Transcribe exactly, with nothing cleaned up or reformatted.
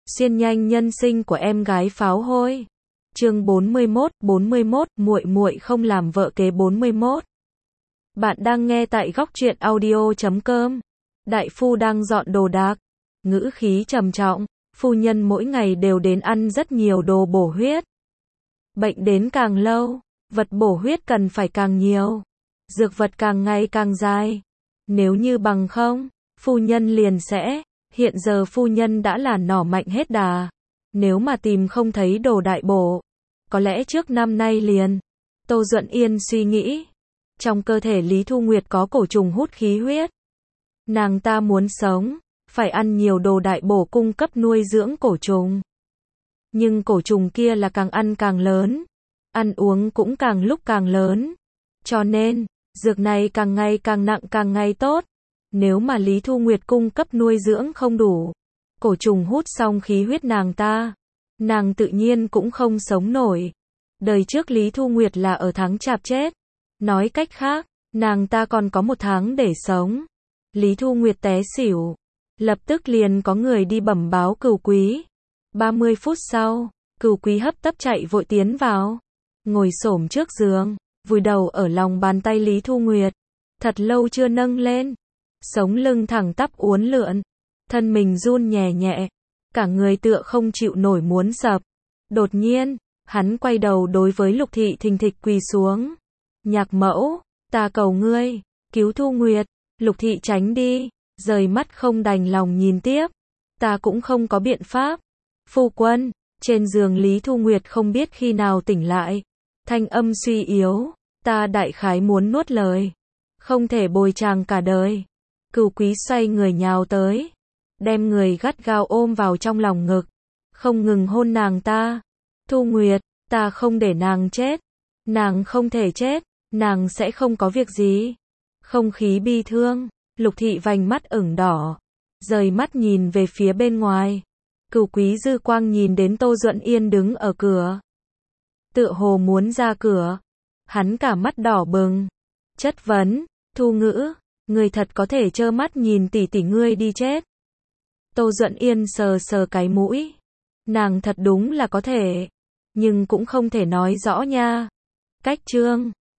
Xuyên nhanh nhân sinh của em gái pháo hôi. Chương bốn mươi mốt, bốn mươi mốt, muội muội không làm vợ kế bốn mươi mốt. Bạn đang nghe tại góc truyện audio chấm com. Đại phu đang dọn đồ đạc, ngữ khí trầm trọng, phu nhân mỗi ngày đều đến ăn rất nhiều đồ bổ huyết. Bệnh đến càng lâu, vật bổ huyết cần phải càng nhiều, dược vật càng ngày càng dài. Nếu như bằng không, phu nhân liền sẽ, hiện giờ phu nhân đã là nỏ mạnh hết đà. Nếu mà tìm không thấy đồ đại bổ, có lẽ trước năm nay liền. Tô Duận Yên suy nghĩ, trong cơ thể Lý Thu Nguyệt có cổ trùng hút khí huyết. Nàng ta muốn sống, phải ăn nhiều đồ đại bổ cung cấp nuôi dưỡng cổ trùng. Nhưng cổ trùng kia là càng ăn càng lớn, ăn uống cũng càng lúc càng lớn. Cho nên, dược này càng ngày càng nặng càng ngày tốt. Nếu mà Lý Thu Nguyệt cung cấp nuôi dưỡng không đủ, cổ trùng hút xong khí huyết nàng ta, nàng tự nhiên cũng không sống nổi. Đời trước Lý Thu Nguyệt là ở tháng chạp chết. Nói cách khác, nàng ta còn có một tháng để sống. Lý Thu Nguyệt té xỉu. Lập tức liền có người đi bẩm báo Cửu Quý. ba mươi phút sau, Cửu Quý hấp tấp chạy vội tiến vào. Ngồi xổm trước giường, vùi đầu ở lòng bàn tay Lý Thu Nguyệt. Thật lâu chưa nâng lên. Sống lưng thẳng tắp uốn lượn. Thân mình run nhẹ nhẹ. Cả người tựa không chịu nổi muốn sập. Đột nhiên, hắn quay đầu đối với Lục Thị thình thịch quỳ xuống. Nhạc mẫu, ta cầu ngươi, cứu Thu Nguyệt. Lục Thị tránh đi, rời mắt không đành lòng nhìn tiếp. Ta cũng không có biện pháp. Phu quân, trên giường Lý Thu Nguyệt không biết khi nào tỉnh lại. Thanh âm suy yếu, ta đại khái muốn nuốt lời. Không thể bồi chàng cả đời. Cửu Quý xoay người nhào tới, đem người gắt gao ôm vào trong lòng ngực, không ngừng hôn nàng ta. Thu Nguyệt, ta không để nàng chết. Nàng không thể chết, nàng sẽ không có việc gì. Không khí bi thương, Lục Thị vành mắt ửng đỏ, rời mắt nhìn về phía bên ngoài. Cửu Quý dư quang nhìn đến Tô Duận Yên đứng ở cửa, tựa hồ muốn ra cửa. Hắn cả mắt đỏ bừng, chất vấn, Thu Ngữ, người thật có thể trơ mắt nhìn tỷ tỷ ngươi đi chết. Tô Duận Yên sờ sờ cái mũi. Nàng thật đúng là có thể, nhưng cũng không thể nói rõ nha. Cách chương